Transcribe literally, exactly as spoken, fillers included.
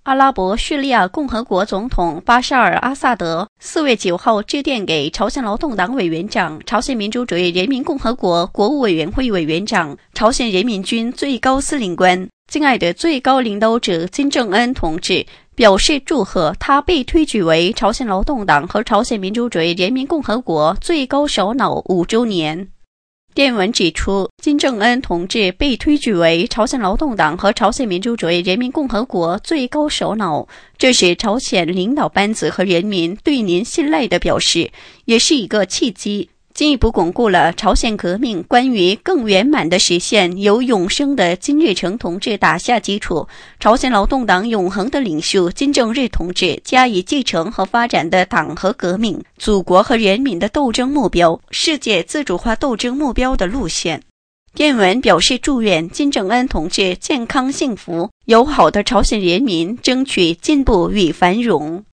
阿拉伯叙利亚共和国总统巴沙尔·阿萨德四月九号致电给朝鲜劳动党委员长、朝鲜民主主义人民共和国国务委员会委员长、朝鲜人民军最高司令官、敬爱的最高领导者金正恩同志，表示祝贺他被推举为朝鲜劳动党和朝鲜民主主义人民共和国最高首脑五周年。电文指出，金正恩同志被推举为朝鲜劳动党和朝鲜民主主义人民共和国最高首脑，这是朝鲜领导班子和人民对您信赖的表示，也是一个契机，进一步巩固了朝鲜革命关于更圆满的实现由永生的金日成同志打下基础，朝鲜劳动党永恒的领袖金正日同志加以继承和发展的党和革命、祖国和人民的斗争目标、世界自主化斗争目标的路线。电文表示祝愿金正恩同志健康幸福，友好的朝鲜人民争取进步与繁荣。